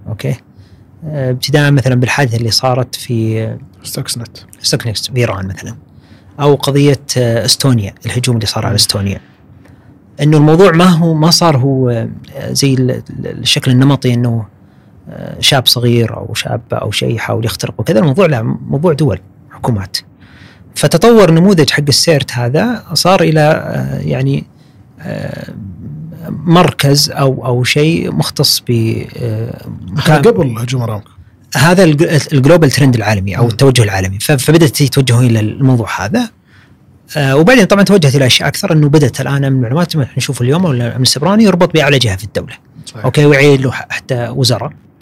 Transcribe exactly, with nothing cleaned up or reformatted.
أوكي، ابتداء مثلا بالحادثة اللي صارت في ستوكسنت ستوكسنت في إيران مثلا، أو قضية إستونيا، الهجوم اللي صار على إستونيا، إنه الموضوع ما هو ما صار هو زي الشكل النمطي إنه شاب صغير أو شاب أو شيء يحاول يخترق وكذا. الموضوع لا، موضوع دول، حكومات. فتطور نموذج حق السيرت هذا صار إلى يعني مركز أو أو شيء مختص ب قبل هجوم أرامكو، هذا الجلوبال ترند العالمي أو التوجه العالمي. فبدأت يتوجهون إلى الموضوع هذا، وبعدين طبعا توجهت إلى أشياء أكثر، إنه بدأت الآن من المعلومات اللي نشوف اليوم ولا الأمن السيبراني يربط بأعلى جهة في الدولة. صحيح. أوكي، ويعين له حتى وزراء